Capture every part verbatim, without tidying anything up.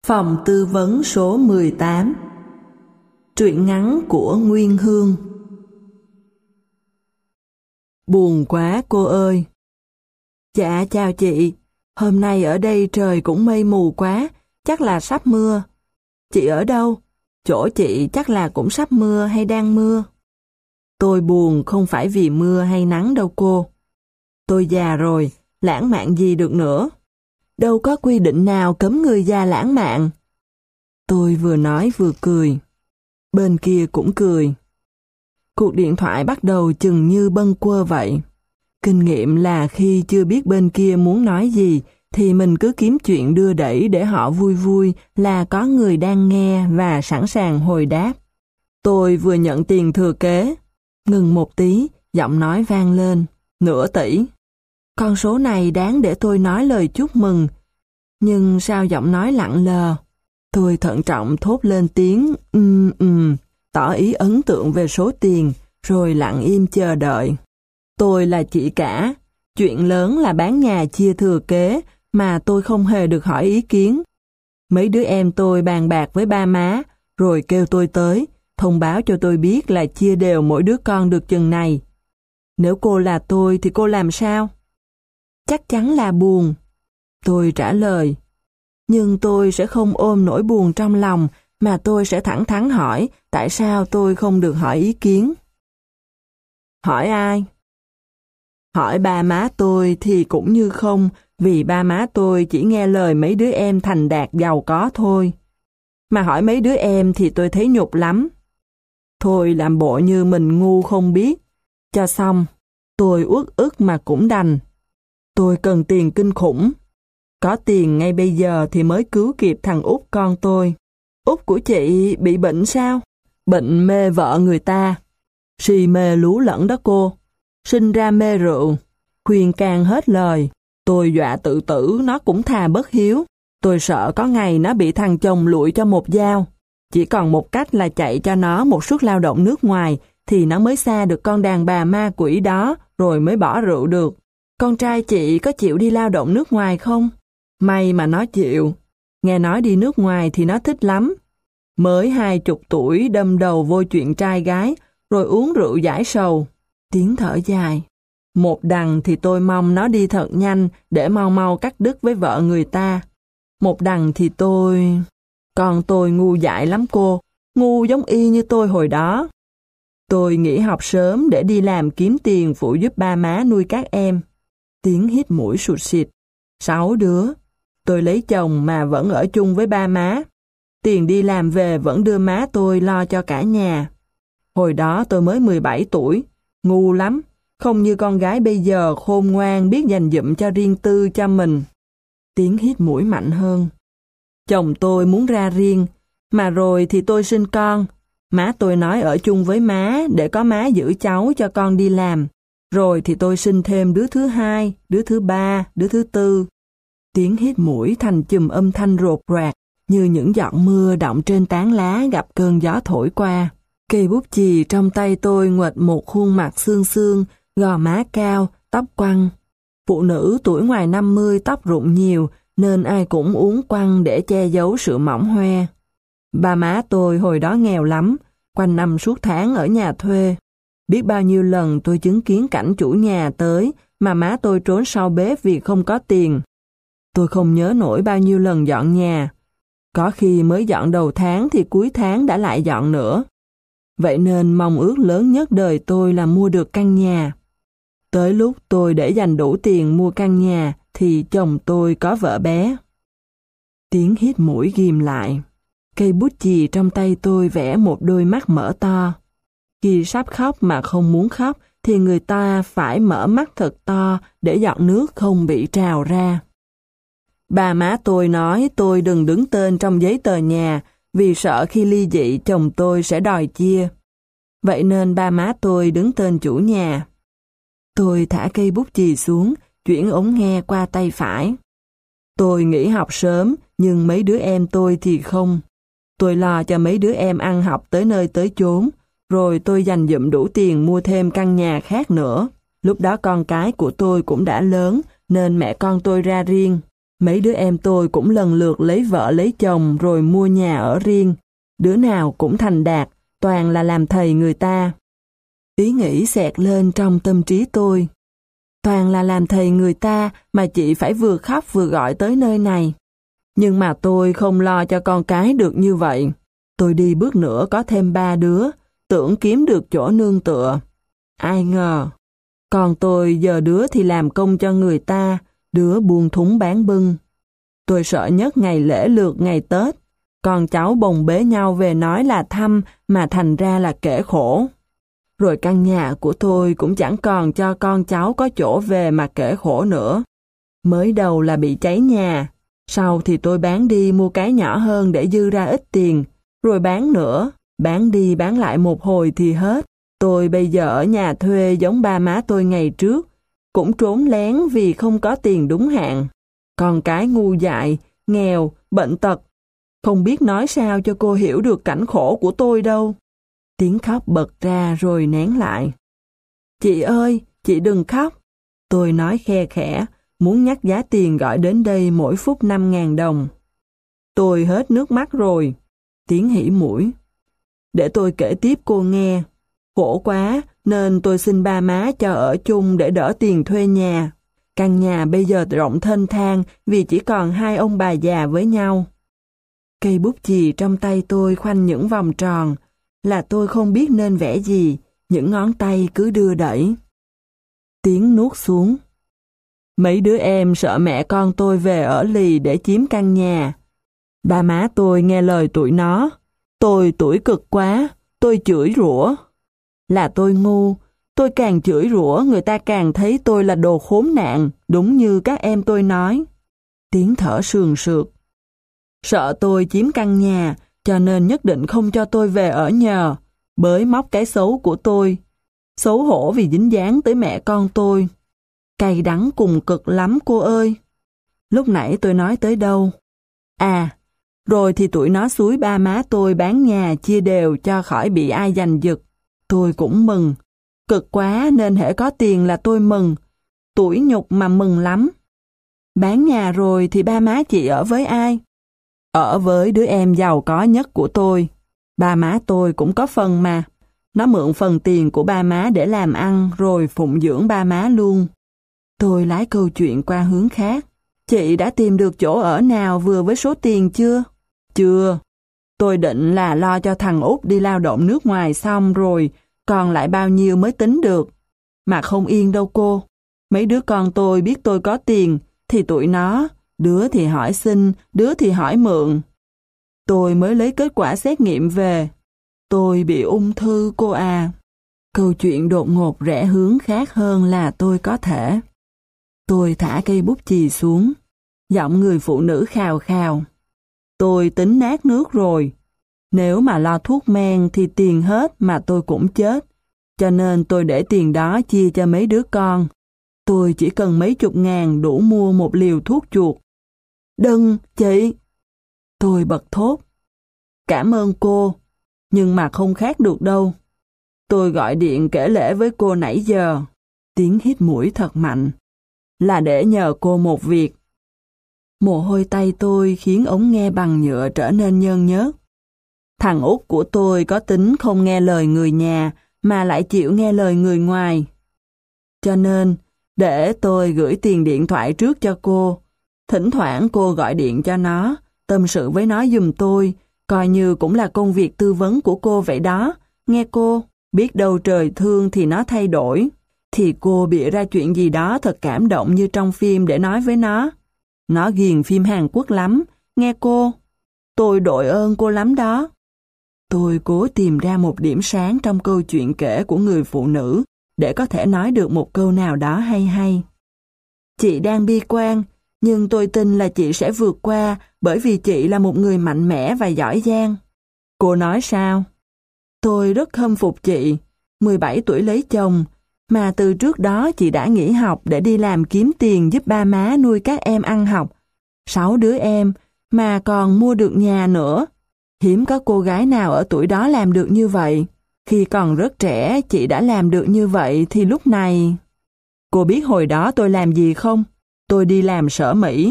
Phòng tư vấn số mười tám. Truyện ngắn của Nguyên Hương. Buồn quá cô ơi. Dạ chào chị, hôm nay ở đây trời cũng mây mù quá, chắc là sắp mưa. Chị ở đâu? Chỗ chị chắc là cũng sắp mưa hay đang mưa? Tôi buồn không phải vì mưa hay nắng đâu cô. Tôi già rồi, lãng mạn gì được nữa. Đâu có quy định nào cấm người già lãng mạn. Tôi vừa nói vừa cười. Bên kia cũng cười. Cuộc điện thoại bắt đầu chừng như bâng quơ vậy. Kinh nghiệm là khi chưa biết bên kia muốn nói gì thì mình cứ kiếm chuyện đưa đẩy để họ vui vui là có người đang nghe và sẵn sàng hồi đáp. Tôi vừa nhận tiền thừa kế. Ngừng một tí, giọng nói vang lên. Nửa tỷ. Con số này đáng để tôi nói lời chúc mừng. Nhưng sao giọng nói lặng lờ? Tôi thận trọng thốt lên tiếng ừm ừm, tỏ ý ấn tượng về số tiền, rồi lặng im chờ đợi. Tôi là chị cả. Chuyện lớn là bán nhà chia thừa kế mà tôi không hề được hỏi ý kiến. Mấy đứa em tôi bàn bạc với ba má, rồi kêu tôi tới, thông báo cho tôi biết là chia đều mỗi đứa con được chừng này. Nếu cô là tôi thì cô làm sao? Chắc chắn là buồn. Tôi trả lời. Nhưng tôi sẽ không ôm nỗi buồn trong lòng, mà tôi sẽ thẳng thắn hỏi tại sao tôi không được hỏi ý kiến. Hỏi ai? Hỏi ba má tôi thì cũng như không, vì ba má tôi chỉ nghe lời mấy đứa em thành đạt giàu có thôi. Mà hỏi mấy đứa em thì tôi thấy nhục lắm. Thôi làm bộ như mình ngu không biết. Cho xong, tôi uất ức mà cũng đành. Tôi cần tiền kinh khủng. Có tiền ngay bây giờ thì mới cứu kịp thằng út con tôi. Út của chị bị bệnh sao? Bệnh mê vợ người ta. Si mê lú lẫn đó cô. Sinh ra mê rượu. Khuyên can hết lời. Tôi dọa tự tử nó cũng thà bất hiếu. Tôi sợ có ngày nó bị thằng chồng lụi cho một dao. Chỉ còn một cách là chạy cho nó một suất lao động nước ngoài thì nó mới xa được con đàn bà ma quỷ đó rồi mới bỏ rượu được. Con trai chị có chịu đi lao động nước ngoài không? May mà nó chịu. Nghe nói đi nước ngoài thì nó thích lắm. Mới hai chục tuổi đâm đầu vô chuyện trai gái, rồi uống rượu giải sầu. Tiếng thở dài. Một đằng thì tôi mong nó đi thật nhanh để mau mau cắt đứt với vợ người ta. Một đằng thì tôi... Còn tôi ngu dại lắm cô. Ngu giống y như tôi hồi đó. Tôi nghỉ học sớm để đi làm kiếm tiền phụ giúp ba má nuôi các em. Tiếng hít mũi sụt sịt. Sáu đứa. Tôi lấy chồng mà vẫn ở chung với ba má. Tiền đi làm về vẫn đưa má tôi lo cho cả nhà. Hồi đó tôi mới mười bảy tuổi. Ngu lắm. Không như con gái bây giờ khôn ngoan biết dành dụm cho riêng tư cho mình. Tiếng hít mũi mạnh hơn. Chồng tôi muốn ra riêng. Mà rồi thì tôi sinh con. Má tôi nói ở chung với má để có má giữ cháu cho con đi làm. Rồi thì tôi sinh thêm đứa thứ hai, đứa thứ ba, đứa thứ tư. Tiếng hít mũi thành chùm âm thanh rột rạc, như những giọt mưa đọng trên tán lá gặp cơn gió thổi qua. Cây bút chì trong tay tôi nguệch một khuôn mặt xương xương, gò má cao, tóc quăn. Phụ nữ tuổi ngoài năm mươi tóc rụng nhiều, nên ai cũng uốn quăn để che giấu sự mỏng hoe. Ba má tôi hồi đó nghèo lắm, quanh năm suốt tháng ở nhà thuê. Biết bao nhiêu lần tôi chứng kiến cảnh chủ nhà tới mà má tôi trốn sau bếp vì không có tiền. Tôi không nhớ nổi bao nhiêu lần dọn nhà. Có khi mới dọn đầu tháng thì cuối tháng đã lại dọn nữa. Vậy nên mong ước lớn nhất đời tôi là mua được căn nhà. Tới lúc tôi để dành đủ tiền mua căn nhà thì chồng tôi có vợ bé. Tiếng hít mũi ghim lại. Cây bút chì trong tay tôi vẽ một đôi mắt mở to. Khi sắp khóc mà không muốn khóc thì người ta phải mở mắt thật to để giọt nước không bị trào ra. Bà má tôi nói tôi đừng đứng tên trong giấy tờ nhà vì sợ khi ly dị chồng tôi sẽ đòi chia. Vậy nên ba má tôi đứng tên chủ nhà. Tôi thả cây bút chì xuống, chuyển ống nghe qua tay phải. Tôi nghỉ học sớm nhưng mấy đứa em tôi thì không. Tôi lo cho mấy đứa em ăn học tới nơi tới chốn. Rồi tôi dành dụm đủ tiền mua thêm căn nhà khác nữa. Lúc đó con cái của tôi cũng đã lớn, nên mẹ con tôi ra riêng. Mấy đứa em tôi cũng lần lượt lấy vợ lấy chồng rồi mua nhà ở riêng. Đứa nào cũng thành đạt, toàn là làm thầy người ta. Ý nghĩ xẹt lên trong tâm trí tôi. Toàn là làm thầy người ta mà chị phải vừa khóc vừa gọi tới nơi này. Nhưng mà tôi không lo cho con cái được như vậy. Tôi đi bước nữa có thêm ba đứa, tưởng kiếm được chỗ nương tựa. Ai ngờ, còn tôi giờ đứa thì làm công cho người ta, đứa buôn thúng bán bưng. Tôi sợ nhất ngày lễ lượt ngày Tết, con cháu bồng bế nhau về nói là thăm mà thành ra là kể khổ. Rồi căn nhà của tôi cũng chẳng còn cho con cháu có chỗ về mà kể khổ nữa. Mới đầu là bị cháy nhà, sau thì tôi bán đi mua cái nhỏ hơn để dư ra ít tiền, rồi bán nữa, bán đi bán lại một hồi thì hết. Tôi bây giờ ở nhà thuê giống ba má tôi ngày trước, cũng trốn lén vì không có tiền đúng hạn. Con cái ngu dại, nghèo, bệnh tật, không biết nói sao cho cô hiểu được cảnh khổ của tôi đâu. Tiếng khóc bật ra rồi nén lại. Chị ơi, chị đừng khóc. Tôi nói khe khẽ, muốn nhắc giá tiền gọi đến đây mỗi phút năm ngàn đồng. Tôi hết nước mắt rồi. Tiếng hỉ mũi. Để tôi kể tiếp cô nghe. Khổ quá nên tôi xin ba má cho ở chung để đỡ tiền thuê nhà. Căn nhà bây giờ rộng thênh thang vì chỉ còn hai ông bà già với nhau. Cây bút chì trong tay tôi khoanh những vòng tròn, là tôi không biết nên vẽ gì, những ngón tay cứ đưa đẩy. Tiếng nuốt xuống. Mấy đứa em sợ mẹ con tôi về ở lì để chiếm căn nhà. Ba má tôi nghe lời tụi nó. Tôi tuổi cực quá, tôi chửi rủa. Là tôi ngu, tôi càng chửi rủa người ta càng thấy tôi là đồ khốn nạn, đúng như các em tôi nói. Tiếng thở sườn sượt. Sợ tôi chiếm căn nhà, cho nên nhất định không cho tôi về ở nhờ, bới móc cái xấu của tôi. Xấu hổ vì dính dáng tới mẹ con tôi. Cay đắng cùng cực lắm cô ơi. Lúc nãy tôi nói tới đâu? À, rồi thì tụi nó xúi ba má tôi bán nhà chia đều cho khỏi bị ai giành giật. Tôi cũng mừng. Cực quá nên hễ có tiền là tôi mừng. Tủi nhục mà mừng lắm. Bán nhà rồi thì ba má chị ở với ai? Ở với đứa em giàu có nhất của tôi. Ba má tôi cũng có phần mà. Nó mượn phần tiền của ba má để làm ăn rồi phụng dưỡng ba má luôn. Tôi lái câu chuyện qua hướng khác. Chị đã tìm được chỗ ở nào vừa với số tiền chưa? Chưa. Tôi định là lo cho thằng Út đi lao động nước ngoài xong rồi, còn lại bao nhiêu mới tính được. Mà không yên đâu cô. Mấy đứa con tôi biết tôi có tiền, thì tụi nó, đứa thì hỏi xin, đứa thì hỏi mượn. Tôi mới lấy kết quả xét nghiệm về. Tôi bị ung thư cô à. Câu chuyện đột ngột rẽ hướng khác hơn là tôi có thể. Tôi thả cây bút chì xuống. Giọng người phụ nữ khào khào. Tôi tính nát nước rồi. Nếu mà lo thuốc men thì tiền hết mà tôi cũng chết. Cho nên tôi để tiền đó chia cho mấy đứa con. Tôi chỉ cần mấy chục ngàn đủ mua một liều thuốc chuột. Đừng, chị! Tôi bật thốt. Cảm ơn cô, nhưng mà không khác được đâu. Tôi gọi điện kể lể với cô nãy giờ. Tiếng hít mũi thật mạnh. Là để nhờ cô một việc. Mồ hôi tay tôi khiến ống nghe bằng nhựa trở nên nhơn nhớt. Thằng Út của tôi có tính không nghe lời người nhà mà lại chịu nghe lời người ngoài. Cho nên, để tôi gửi tiền điện thoại trước cho cô. Thỉnh thoảng cô gọi điện cho nó, tâm sự với nó giùm tôi, coi như cũng là công việc tư vấn của cô vậy đó. Nghe cô, biết đâu trời thương thì nó thay đổi. Thì cô bịa ra chuyện gì đó thật cảm động như trong phim để nói với nó. Nó ghiền phim Hàn Quốc lắm, nghe cô. Tôi đội ơn cô lắm đó. Tôi cố tìm ra một điểm sáng trong câu chuyện kể của người phụ nữ để có thể nói được một câu nào đó hay hay. Chị đang bi quan, nhưng tôi tin là chị sẽ vượt qua bởi vì chị là một người mạnh mẽ và giỏi giang. Cô nói sao? Tôi rất khâm phục chị, mười bảy tuổi lấy chồng, mà từ trước đó chị đã nghỉ học để đi làm kiếm tiền giúp ba má nuôi các em ăn học. Sáu đứa em, mà còn mua được nhà nữa. Hiếm có cô gái nào ở tuổi đó làm được như vậy. Khi còn rất trẻ chị đã làm được như vậy thì lúc này... Cô biết hồi đó tôi làm gì không? Tôi đi làm sở Mỹ.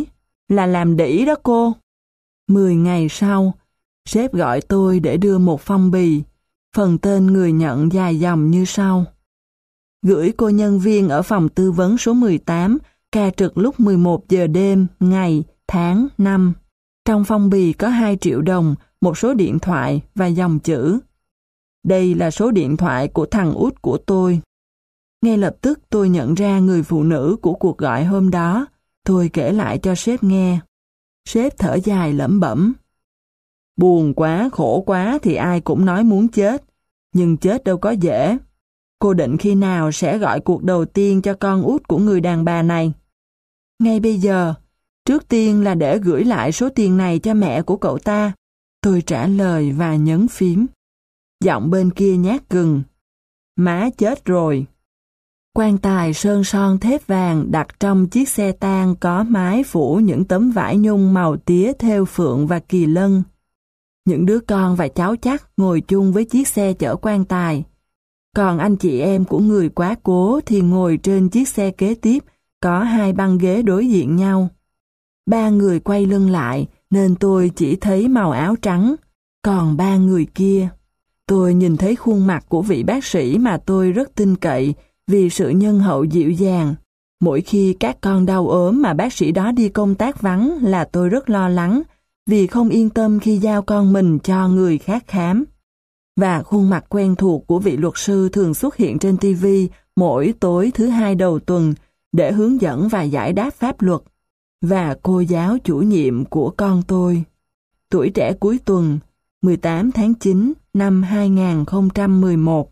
Là làm đĩ đó cô. Mười ngày sau, sếp gọi tôi để đưa một phong bì. Phần tên người nhận dài dòng như sau. Gửi cô nhân viên ở phòng tư vấn số mười tám, ca trực lúc mười một giờ đêm, ngày, tháng, năm. Trong phong bì có hai triệu đồng, một số điện thoại và dòng chữ. Đây là số điện thoại của thằng út của tôi. Ngay lập tức tôi nhận ra người phụ nữ của cuộc gọi hôm đó. Tôi kể lại cho sếp nghe. Sếp thở dài lẩm bẩm. Buồn quá, khổ quá thì ai cũng nói muốn chết. Nhưng chết đâu có dễ. Cô định khi nào sẽ gọi cuộc đầu tiên cho con út của người đàn bà này? Ngay bây giờ, trước tiên là để gửi lại số tiền này cho mẹ của cậu ta. Tôi trả lời và nhấn phím. Giọng bên kia nhát gừng. Má chết rồi. Quan tài sơn son thép vàng đặt trong chiếc xe tang có mái phủ những tấm vải nhung màu tía thêu phượng và kỳ lân. Những đứa con và cháu chắc ngồi chung với chiếc xe chở quan tài. Còn anh chị em của người quá cố thì ngồi trên chiếc xe kế tiếp, có hai băng ghế đối diện nhau. Ba người quay lưng lại nên tôi chỉ thấy màu áo trắng, còn ba người kia. Tôi nhìn thấy khuôn mặt của vị bác sĩ mà tôi rất tin cậy vì sự nhân hậu dịu dàng. Mỗi khi các con đau ốm mà bác sĩ đó đi công tác vắng là tôi rất lo lắng vì không yên tâm khi giao con mình cho người khác khám. Và khuôn mặt quen thuộc của vị luật sư thường xuất hiện trên ti vi mỗi tối thứ hai đầu tuần để hướng dẫn và giải đáp pháp luật. Và cô giáo chủ nhiệm của con tôi. Tuổi trẻ cuối tuần, mười tám tháng chín năm hai nghìn không trăm mười một.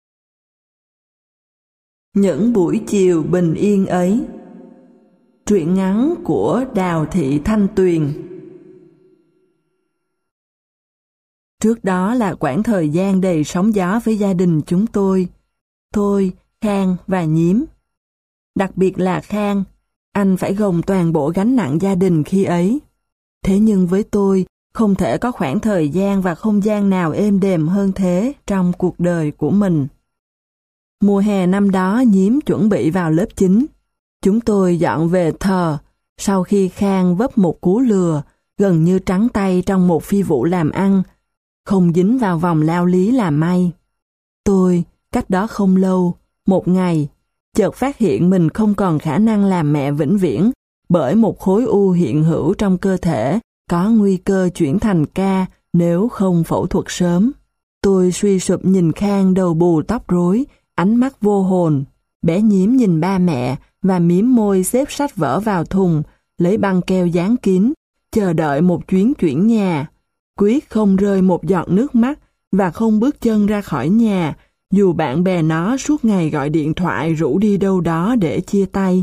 Những buổi chiều bình yên ấy. Truyện ngắn của Đào Thị Thanh Tuyền. Trước đó là quãng thời gian đầy sóng gió với gia đình chúng tôi. Tôi, Khang và Nhiếm. Đặc biệt là Khang, anh phải gồng toàn bộ gánh nặng gia đình khi ấy. Thế nhưng với tôi, không thể có khoảng thời gian và không gian nào êm đềm hơn thế trong cuộc đời của mình. Mùa hè năm đó Nhiếm chuẩn bị vào lớp chín. Chúng tôi dọn về thờ, sau khi Khang vấp một cú lừa, gần như trắng tay trong một phi vụ làm ăn, không dính vào vòng lao lý là may. Tôi, cách đó không lâu, một ngày, chợt phát hiện mình không còn khả năng làm mẹ vĩnh viễn bởi một khối u hiện hữu trong cơ thể có nguy cơ chuyển thành ca nếu không phẫu thuật sớm. Tôi suy sụp nhìn Khang đầu bù tóc rối, ánh mắt vô hồn. Bé Nhiếm nhìn ba mẹ và mím môi xếp sách vở vào thùng, lấy băng keo dán kín, chờ đợi một chuyến chuyển nhà. Quyết không rơi một giọt nước mắt và không bước chân ra khỏi nhà, dù bạn bè nó suốt ngày gọi điện thoại rủ đi đâu đó để chia tay.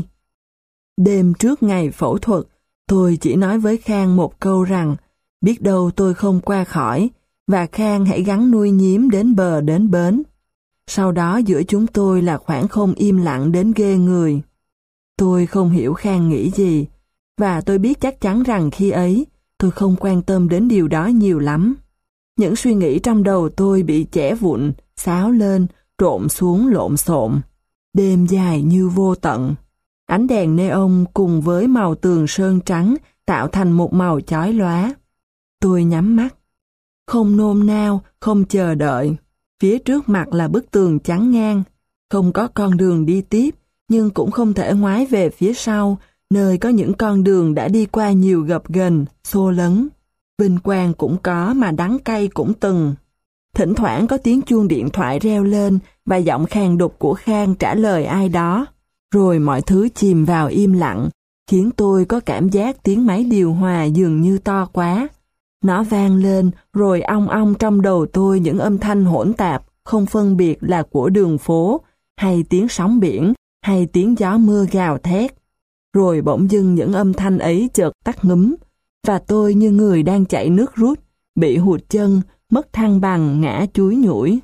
Đêm trước ngày phẫu thuật, tôi chỉ nói với Khang một câu rằng biết đâu tôi không qua khỏi và Khang hãy gắng nuôi Nhiếm đến bờ đến bến. Sau đó giữa chúng tôi là khoảng không im lặng đến ghê người. Tôi không hiểu Khang nghĩ gì, và tôi biết chắc chắn rằng khi ấy tôi không quan tâm đến điều đó nhiều lắm. Những suy nghĩ trong đầu tôi bị chẻ vụn, xáo lên, trộn xuống lộn xộn. Đêm dài như vô tận. Ánh đèn neon cùng với màu tường sơn trắng tạo thành một màu chói lóa. Tôi nhắm mắt. Không nôn nao, không chờ đợi. Phía trước mặt là bức tường chắn ngang. Không có con đường đi tiếp, nhưng cũng không thể ngoái về phía sau, nơi có những con đường đã đi qua nhiều gập ghềnh, xô lấn. Vinh quang cũng có mà đắng cay cũng từng. Thỉnh thoảng có tiếng chuông điện thoại reo lên và giọng khàn đục của Khang trả lời ai đó. Rồi mọi thứ chìm vào im lặng, khiến tôi có cảm giác tiếng máy điều hòa dường như to quá. Nó vang lên rồi ong ong trong đầu tôi những âm thanh hỗn tạp, không phân biệt là của đường phố, hay tiếng sóng biển, hay tiếng gió mưa gào thét. Rồi bỗng dưng những âm thanh ấy chợt tắt ngúm, và tôi như người đang chạy nước rút, bị hụt chân, mất thăng bằng, ngã chúi nhủi.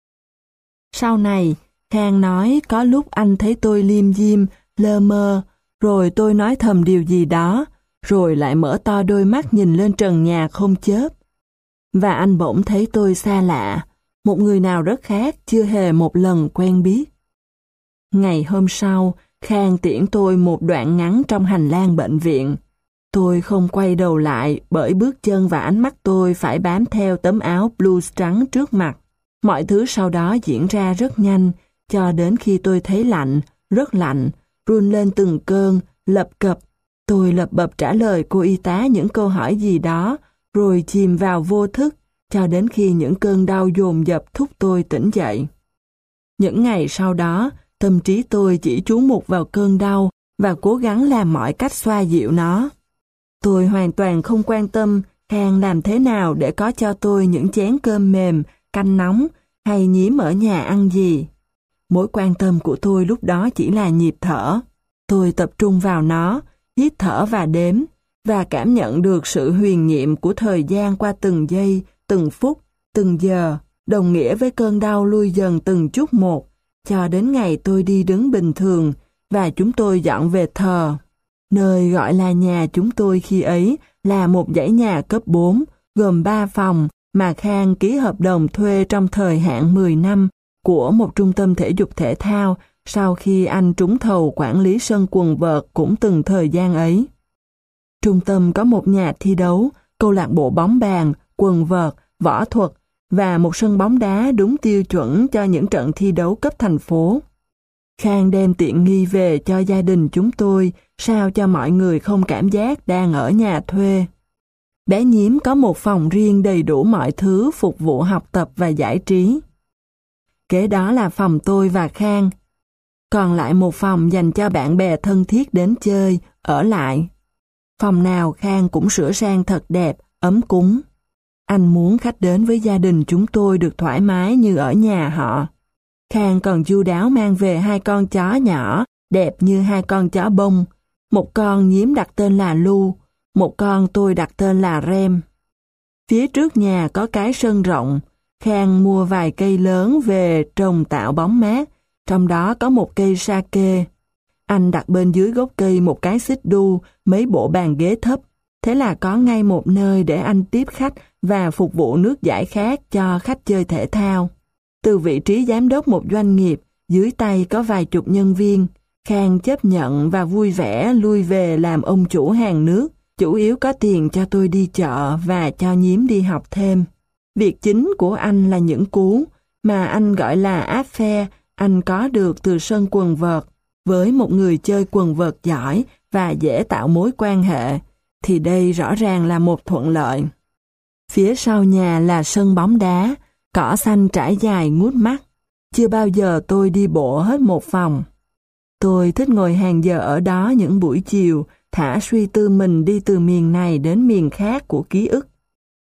Sau này, Khang nói có lúc anh thấy tôi liêm diêm, lơ mơ, rồi tôi nói thầm điều gì đó, rồi lại mở to đôi mắt nhìn lên trần nhà không chớp. Và anh bỗng thấy tôi xa lạ, một người nào rất khác, chưa hề một lần quen biết. Ngày hôm sau, Khang tiễn tôi một đoạn ngắn trong hành lang bệnh viện. Tôi không quay đầu lại bởi bước chân và ánh mắt tôi phải bám theo tấm áo blues trắng trước mặt. Mọi thứ sau đó diễn ra rất nhanh, cho đến khi tôi thấy lạnh, rất lạnh, run lên từng cơn, lập cập. Tôi lập bập trả lời cô y tá những câu hỏi gì đó, rồi chìm vào vô thức, cho đến khi những cơn đau dồn dập thúc tôi tỉnh dậy. Những ngày sau đó, tâm trí tôi chỉ chú mục vào cơn đau và cố gắng làm mọi cách xoa dịu nó. Tôi hoàn toàn không quan tâm Khang làm thế nào để có cho tôi những chén cơm mềm, canh nóng hay nhím ở nhà ăn gì. Mối quan tâm của tôi lúc đó chỉ là nhịp thở. Tôi tập trung vào nó, hít thở và đếm, và cảm nhận được sự huyền nhiệm của thời gian qua từng giây, từng phút, từng giờ, đồng nghĩa với cơn đau lui dần từng chút một, cho đến ngày tôi đi đứng bình thường, và chúng tôi dọn về thờ. Nơi gọi là nhà chúng tôi khi ấy là một dãy nhà cấp bốn, gồm ba phòng mà Khang ký hợp đồng thuê trong thời hạn mười năm của một trung tâm thể dục thể thao sau khi anh trúng thầu quản lý sân quần vợt cũng từng thời gian ấy. Trung tâm có một nhà thi đấu, câu lạc bộ bóng bàn, quần vợt, võ thuật và một sân bóng đá đúng tiêu chuẩn cho những trận thi đấu cấp thành phố. Khang đem tiện nghi về cho gia đình chúng tôi, sao cho mọi người không cảm giác đang ở nhà thuê. Bé Nhím có một phòng riêng đầy đủ mọi thứ phục vụ học tập và giải trí. Kế đó là phòng tôi và Khang. Còn lại một phòng dành cho bạn bè thân thiết đến chơi, ở lại. Phòng nào Khang cũng sửa sang thật đẹp, ấm cúng. Anh muốn khách đến với gia đình chúng tôi được thoải mái như ở nhà họ. Khang còn chu đáo mang về hai con chó nhỏ, đẹp như hai con chó bông. Một con Nhím đặt tên là Lu, một con tôi đặt tên là Rem. Phía trước nhà có cái sân rộng. Khang mua vài cây lớn về trồng tạo bóng mát, trong đó có một cây sake. Anh đặt bên dưới gốc cây một cái xích đu, mấy bộ bàn ghế thấp. Thế là có ngay một nơi để anh tiếp khách và phục vụ nước giải khát cho khách chơi thể thao. Từ vị trí giám đốc một doanh nghiệp, dưới tay có vài chục nhân viên, Khang chấp nhận và vui vẻ lui về làm ông chủ hàng nước, chủ yếu có tiền cho tôi đi chợ và cho Nhím đi học thêm. Việc chính của anh là những cú mà anh gọi là affair anh có được từ sân quần vợt. Với một người chơi quần vợt giỏi và dễ tạo mối quan hệ, thì đây rõ ràng là một thuận lợi. Phía sau nhà là sân bóng đá, cỏ xanh trải dài ngút mắt. Chưa bao giờ tôi đi bộ hết một phòng. Tôi thích ngồi hàng giờ ở đó những buổi chiều, thả suy tư mình đi từ miền này đến miền khác của ký ức.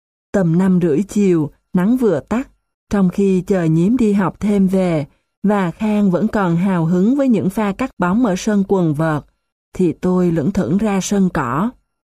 Tầm năm rưỡi chiều, nắng vừa tắt, trong khi chờ Nhím đi học thêm về, và Khang vẫn còn hào hứng với những pha cắt bóng ở sân quần vợt, thì tôi lững thững ra sân cỏ.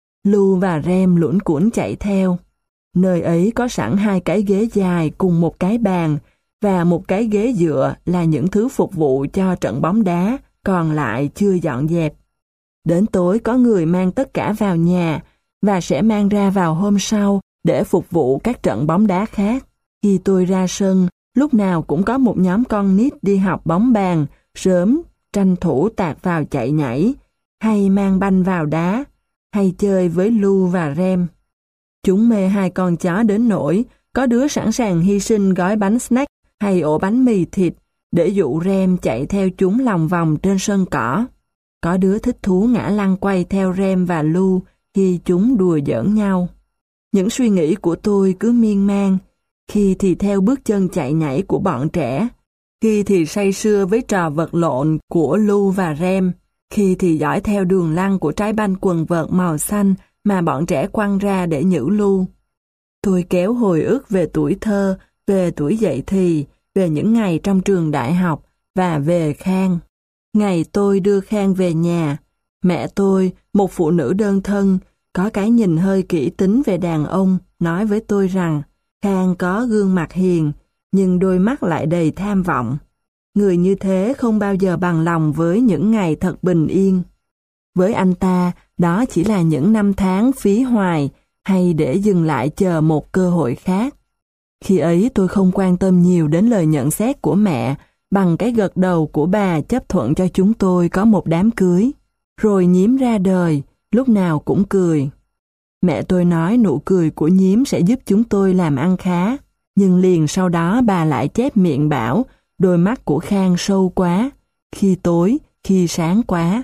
Lu và Rem luẩn cuẩn chạy theo. Nơi ấy có sẵn hai cái ghế dài cùng một cái bàn, và một cái ghế dựa là những thứ phục vụ cho trận bóng đá, còn lại chưa dọn dẹp. Đến tối có người mang tất cả vào nhà, và sẽ mang ra vào hôm sau để phục vụ các trận bóng đá khác. Khi tôi ra sân, lúc nào cũng có một nhóm con nít đi học bóng bàn, sớm, tranh thủ tạt vào chạy nhảy, hay mang banh vào đá, hay chơi với Lu và Rem. Chúng mê hai con chó đến nỗi, có đứa sẵn sàng hy sinh gói bánh snack hay ổ bánh mì thịt để dụ Rem chạy theo chúng lòng vòng trên sân cỏ. Có đứa thích thú ngã lăn quay theo Rem và Lu khi chúng đùa giỡn nhau. Những suy nghĩ của tôi cứ miên man, khi thì theo bước chân chạy nhảy của bọn trẻ, khi thì say sưa với trò vật lộn của Lu và Rem, khi thì dõi theo đường lăn của trái banh quần vợt màu xanh mà bọn trẻ quăng ra để nhử Lu. Tôi kéo hồi ức về tuổi thơ, về tuổi dậy thì, về những ngày trong trường đại học và về Khang. Ngày tôi đưa Khang về nhà, mẹ tôi, một phụ nữ đơn thân, có cái nhìn hơi kỹ tính về đàn ông, nói với tôi rằng Khang có gương mặt hiền, nhưng đôi mắt lại đầy tham vọng. Người như thế không bao giờ bằng lòng với những ngày thật bình yên. Với anh ta, đó chỉ là những năm tháng phí hoài, hay để dừng lại chờ một cơ hội khác. Khi ấy tôi không quan tâm nhiều đến lời nhận xét của mẹ, bằng cái gật đầu của bà chấp thuận cho chúng tôi có một đám cưới. Rồi Nhím ra đời, lúc nào cũng cười. Mẹ tôi nói nụ cười của Nhiếm sẽ giúp chúng tôi làm ăn khá, nhưng liền sau đó bà lại chép miệng bảo đôi mắt của Khang sâu quá, khi tối, khi sáng quá.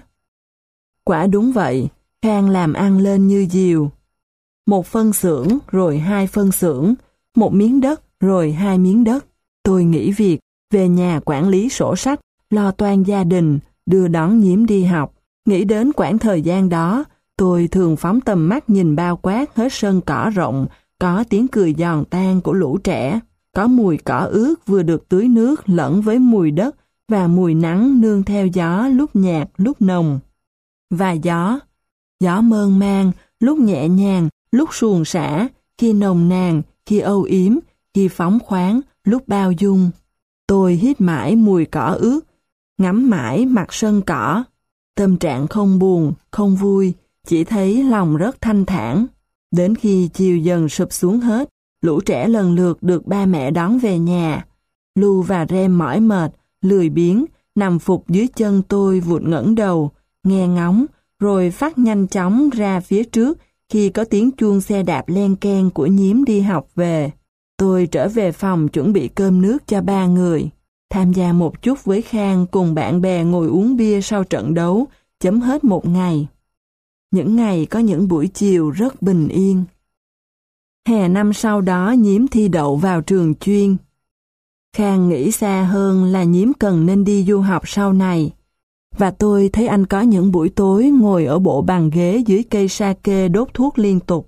Quả đúng vậy, Khang làm ăn lên như diều. Một phân xưởng rồi hai phân xưởng, một miếng đất rồi hai miếng đất. Tôi nghỉ việc, về nhà quản lý sổ sách, lo toan gia đình, đưa đón Nhiếm đi học. Nghĩ đến quãng thời gian đó, tôi thường phóng tầm mắt nhìn bao quát hết sân cỏ rộng, có tiếng cười giòn tan của lũ trẻ, có mùi cỏ ướt vừa được tưới nước lẫn với mùi đất và mùi nắng nương theo gió lúc nhạt lúc nồng. Và gió, gió mơn man, lúc nhẹ nhàng, lúc suồng sã, khi nồng nàn, khi âu yếm, khi phóng khoáng, lúc bao dung. Tôi hít mãi mùi cỏ ướt, ngắm mãi mặt sân cỏ. Tâm trạng không buồn, không vui, chỉ thấy lòng rất thanh thản. Đến khi chiều dần sụp xuống hết, lũ trẻ lần lượt được ba mẹ đón về nhà. Lu và Rem mỏi mệt, lười biếng, nằm phục dưới chân tôi vụt ngẩng đầu, nghe ngóng, rồi phát nhanh chóng ra phía trước khi có tiếng chuông xe đạp len keng của Nhiếm đi học về. Tôi trở về phòng chuẩn bị cơm nước cho ba người, tham gia một chút với Khang cùng bạn bè ngồi uống bia sau trận đấu, chấm hết một ngày. Những ngày có những buổi chiều rất bình yên. Hè năm sau đó Nhiếm thi đậu vào trường chuyên. Khang nghĩ xa hơn là Nhiếm cần nên đi du học sau này. Và tôi thấy anh có những buổi tối ngồi ở bộ bàn ghế dưới cây sake đốt thuốc liên tục.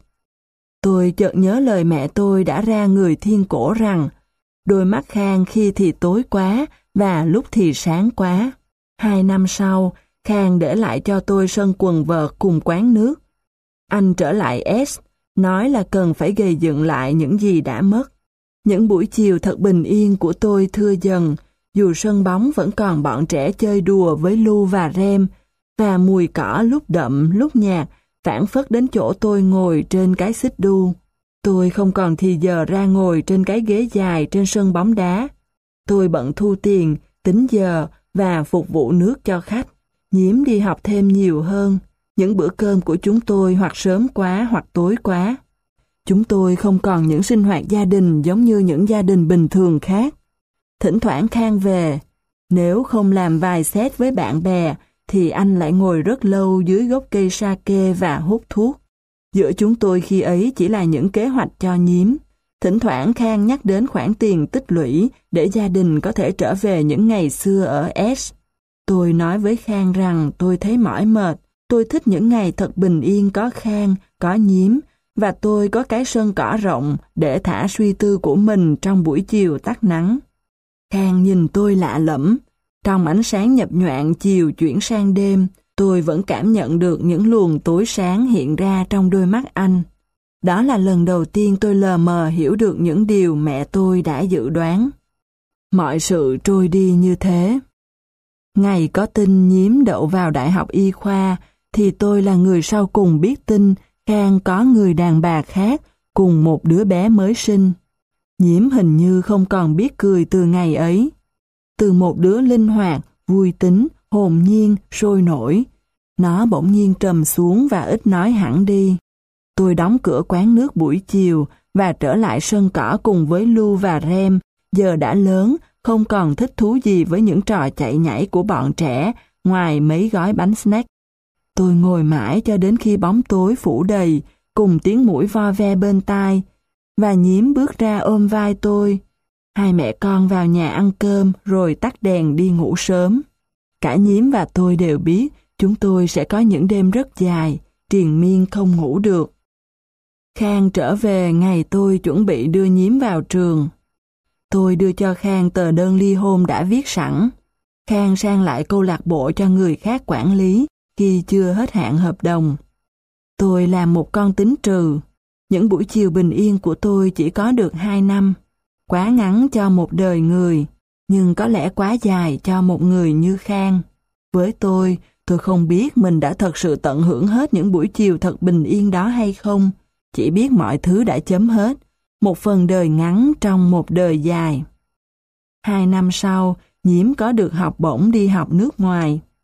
Tôi chợt nhớ lời mẹ tôi đã ra người thiên cổ rằng đôi mắt Khang khi thì tối quá và lúc thì sáng quá. Hai năm sau, Khang để lại cho tôi sân quần vợt cùng quán nước. Anh trở lại S, nói là cần phải gây dựng lại những gì đã mất. Những buổi chiều thật bình yên của tôi thưa dần, dù sân bóng vẫn còn bọn trẻ chơi đùa với Lu và Rem, và mùi cỏ lúc đậm lúc nhạt phảng phất đến chỗ tôi ngồi trên cái xích đu. Tôi không còn thì giờ ra ngồi trên cái ghế dài trên sân bóng đá. Tôi bận thu tiền, tính giờ và phục vụ nước cho khách. Nhiếm đi học thêm nhiều hơn. Những bữa cơm của chúng tôi hoặc sớm quá hoặc tối quá. Chúng tôi không còn những sinh hoạt gia đình giống như những gia đình bình thường khác. Thỉnh thoảng Khang về. Nếu không làm vài set với bạn bè, thì anh lại ngồi rất lâu dưới gốc cây sake và hút thuốc. Giữa chúng tôi khi ấy chỉ là những kế hoạch cho Nhiếm. Thỉnh thoảng Khang nhắc đến khoản tiền tích lũy để gia đình có thể trở về những ngày xưa ở S. Tôi nói với Khang rằng tôi thấy mỏi mệt. Tôi thích những ngày thật bình yên có Khang, có Nhiếm, và tôi có cái sân cỏ rộng để thả suy tư của mình trong buổi chiều tắt nắng. Khang nhìn tôi lạ lẫm. Trong ánh sáng nhập nhoạng chiều chuyển sang đêm, tôi vẫn cảm nhận được những luồng tối sáng hiện ra trong đôi mắt anh. Đó là lần đầu tiên tôi lờ mờ hiểu được những điều mẹ tôi đã dự đoán. Mọi sự trôi đi như thế. Ngày có tin Nhiếm đậu vào Đại học Y khoa, thì tôi là người sau cùng biết tin Khang có người đàn bà khác cùng một đứa bé mới sinh. Nhiếm hình như không còn biết cười từ ngày ấy. Từ một đứa linh hoạt, vui tính, hồn nhiên, sôi nổi, nó bỗng nhiên trầm xuống và ít nói hẳn đi. Tôi đóng cửa quán nước buổi chiều và trở lại sân cỏ cùng với Lu và Rem, giờ đã lớn, không còn thích thú gì với những trò chạy nhảy của bọn trẻ ngoài mấy gói bánh snack. Tôi ngồi mãi cho đến khi bóng tối phủ đầy, cùng tiếng muỗi vo ve bên tai, và Nhiếm bước ra ôm vai tôi. Hai mẹ con vào nhà ăn cơm rồi tắt đèn đi ngủ sớm. Cả Nhiếm và tôi đều biết chúng tôi sẽ có những đêm rất dài, triền miên không ngủ được. Khang trở về ngày tôi chuẩn bị đưa Nhiếm vào trường. Tôi đưa cho Khang tờ đơn ly hôn đã viết sẵn. Khang sang lại câu lạc bộ cho người khác quản lý khi chưa hết hạn hợp đồng. Tôi làm một con tính trừ. Những buổi chiều bình yên của tôi chỉ có được hai năm. Quá ngắn cho một đời người, nhưng có lẽ quá dài cho một người như Khang. Với tôi, tôi không biết mình đã thật sự tận hưởng hết những buổi chiều thật bình yên đó hay không. Chỉ biết mọi thứ đã chấm hết, một phần đời ngắn trong một đời dài. Hai năm sau, Nhiếm có được học bổng đi học nước ngoài.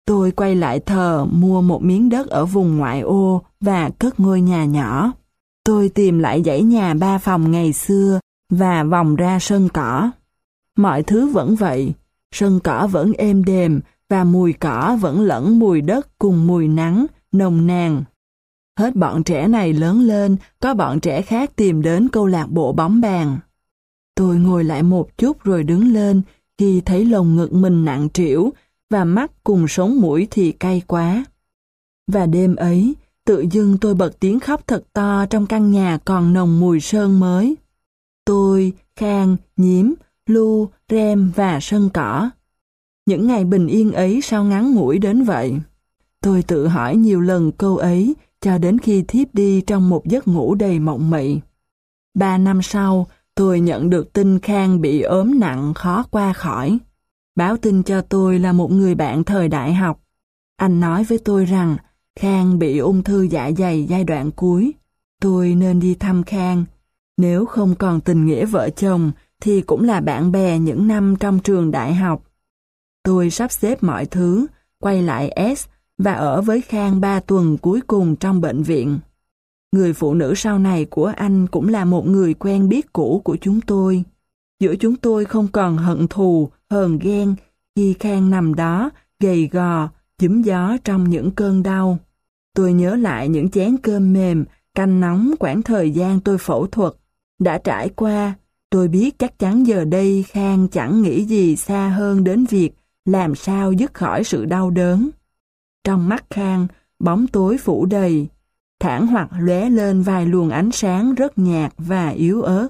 Tôi quay lại thờ mua một miếng đất ở vùng ngoại ô và cất ngôi nhà nhỏ. Tôi tìm lại dãy nhà ba phòng ngày xưa và vòng ra sân cỏ. Mọi thứ vẫn vậy, sân cỏ vẫn êm đềm và mùi cỏ vẫn lẫn mùi đất cùng mùi nắng, nồng nàn. Hết bọn trẻ này lớn lên, có bọn trẻ khác tìm đến câu lạc bộ bóng bàn. Tôi ngồi lại một chút rồi đứng lên khi thấy lồng ngực mình nặng trĩu và mắt cùng sống mũi thì cay quá. Và đêm ấy, tự dưng tôi bật tiếng khóc thật to trong căn nhà còn nồng mùi sơn mới. Tôi, Khang, Nhím, Lu, Rem và sân cỏ. Những ngày bình yên ấy sao ngắn ngủi đến vậy? Tôi tự hỏi nhiều lần câu ấy cho đến khi thiếp đi trong một giấc ngủ đầy mộng mị. Ba năm sau, tôi nhận được tin Khang bị ốm nặng khó qua khỏi. Báo tin cho tôi là một người bạn thời đại học. Anh nói với tôi rằng Khang bị ung thư dạ dày giai đoạn cuối. Tôi nên đi thăm Khang. Nếu không còn tình nghĩa vợ chồng thì cũng là bạn bè những năm trong trường đại học. Tôi sắp xếp mọi thứ, quay lại S và ở với Khang ba tuần cuối cùng trong bệnh viện. Người phụ nữ sau này của anh cũng là một người quen biết cũ của chúng tôi. Giữa chúng tôi không còn hận thù, hờn ghen khi Khang nằm đó, gầy gò, chúm gió trong những cơn đau. Tôi nhớ lại những chén cơm mềm, canh nóng quãng thời gian tôi phẫu thuật. Đã trải qua, tôi biết chắc chắn giờ đây Khang chẳng nghĩ gì xa hơn đến việc làm sao dứt khỏi sự đau đớn. Trong mắt Khang, bóng tối phủ đầy, thẳng hoặc lóe lên vài luồng ánh sáng rất nhạt và yếu ớt.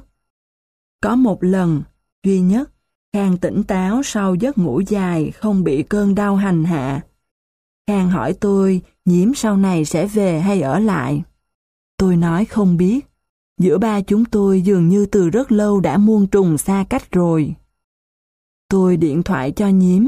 Có một lần, duy nhất, Khang tỉnh táo sau giấc ngủ dài không bị cơn đau hành hạ. Khang hỏi tôi Nhiễm sau này sẽ về hay ở lại. Tôi nói không biết. Giữa ba chúng tôi dường như từ rất lâu đã muôn trùng xa cách rồi. Tôi điện thoại cho Nhiễm.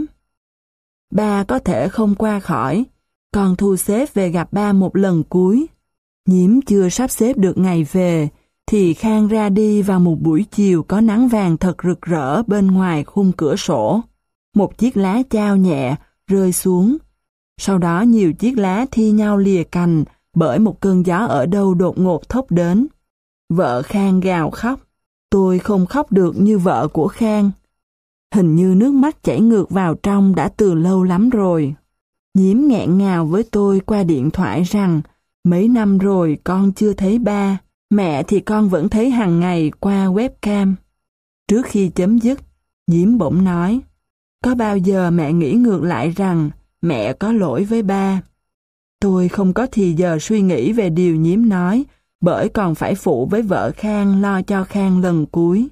Ba có thể không qua khỏi, con thu xếp về gặp ba một lần cuối. Nhiễm chưa sắp xếp được ngày về, thì Khang ra đi vào một buổi chiều có nắng vàng thật rực rỡ bên ngoài khung cửa sổ. Một chiếc lá chao nhẹ rơi xuống. Sau đó nhiều chiếc lá thi nhau lìa cành bởi một cơn gió ở đâu đột ngột thốc đến. Vợ Khang gào khóc. Tôi không khóc được như vợ của Khang. Hình như nước mắt chảy ngược vào trong đã từ lâu lắm rồi. Nhiễm nghẹn ngào với tôi qua điện thoại rằng mấy năm rồi con chưa thấy ba, mẹ thì con vẫn thấy hàng ngày qua webcam. Trước khi chấm dứt, Nhiễm bỗng nói, có bao giờ mẹ nghĩ ngược lại rằng mẹ có lỗi với ba? Tôi không có thì giờ suy nghĩ về điều Nhiễm nói, bởi còn phải phụ với vợ Khang lo cho Khang lần cuối.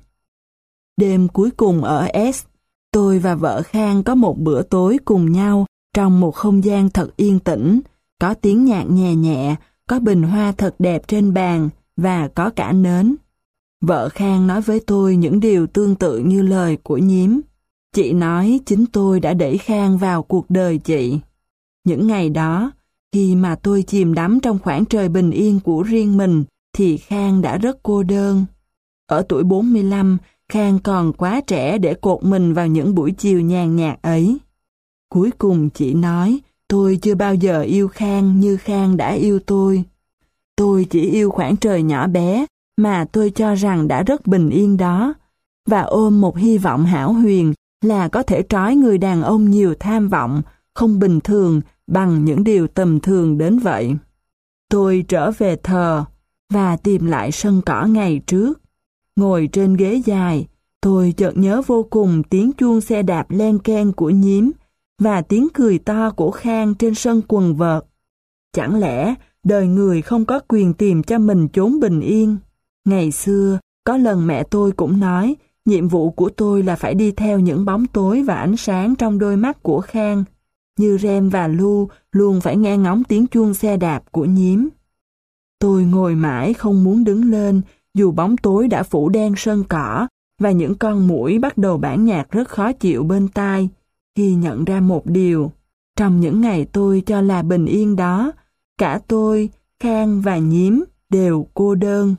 Đêm cuối cùng ở S, tôi và vợ Khang có một bữa tối cùng nhau trong một không gian thật yên tĩnh, có tiếng nhạc nhẹ nhẹ, có bình hoa thật đẹp trên bàn và có cả nến. Vợ Khang nói với tôi những điều tương tự như lời của Nhiễm. Chị nói chính tôi đã đẩy Khang vào cuộc đời chị. Những ngày đó, khi mà tôi chìm đắm trong khoảng trời bình yên của riêng mình, thì Khang đã rất cô đơn. Ở tuổi bốn mươi lăm, Khang còn quá trẻ để cột mình vào những buổi chiều nhàn nhạt ấy. Cuối cùng chị nói, tôi chưa bao giờ yêu Khang như Khang đã yêu tôi. Tôi chỉ yêu khoảng trời nhỏ bé mà tôi cho rằng đã rất bình yên đó, và ôm một hy vọng hão huyền là có thể trói người đàn ông nhiều tham vọng, không bình thường bằng những điều tầm thường đến vậy. Tôi trở về thờ và tìm lại sân cỏ ngày trước. Ngồi trên ghế dài, tôi chợt nhớ vô cùng tiếng chuông xe đạp len keng của Nhiễm và tiếng cười to của Khang trên sân quần vợt. Chẳng lẽ đời người không có quyền tìm cho mình chốn bình yên? Ngày xưa, có lần mẹ tôi cũng nói, nhiệm vụ của tôi là phải đi theo những bóng tối và ánh sáng trong đôi mắt của Khang, như Rem và Lu luôn phải nghe ngóng tiếng chuông xe đạp của Nhiễm. Tôi ngồi mãi không muốn đứng lên, dù bóng tối đã phủ đen sân cỏ và những con muỗi bắt đầu bản nhạc rất khó chịu bên tai, khi nhận ra một điều. Trong những ngày tôi cho là bình yên đó, cả tôi, Khang và Nhiễm đều cô đơn.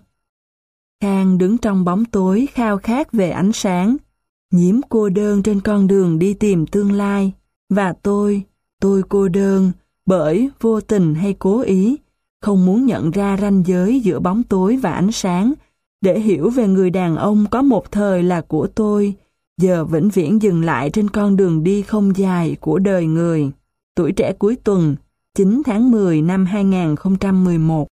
Khang đứng trong bóng tối khao khát về ánh sáng. Nhiễm cô đơn trên con đường đi tìm tương lai. Và tôi, tôi cô đơn, bởi vô tình hay cố ý, không muốn nhận ra ranh giới giữa bóng tối và ánh sáng, để hiểu về người đàn ông có một thời là của tôi, giờ vĩnh viễn dừng lại trên con đường đi không dài của đời người. Tuổi trẻ cuối tuần, chín tháng mười năm hai nghìn không trăm mười một.